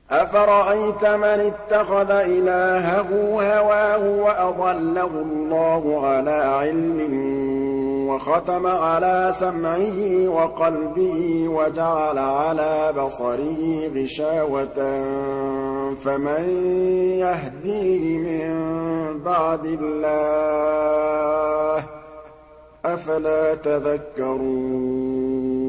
أَفَرَأَيْتَ مَنِ اتَّخَذَ إِلَٰهَهُ هَوَاهُ وَأَضَلَّهُ اللَّهُ عَلَىٰ عِلْمٍ وَخَتَمَ عَلَىٰ سَمْعِهِ وَقَلْبِهِ وَجَعَلَ عَلَىٰ بَصَرِهِ غِشَاوَةً فَمَن يَهْدِيهِ مِن بَعْدِ اللَّهِ ۚ أَفَلَا تَذَكَّرُونَ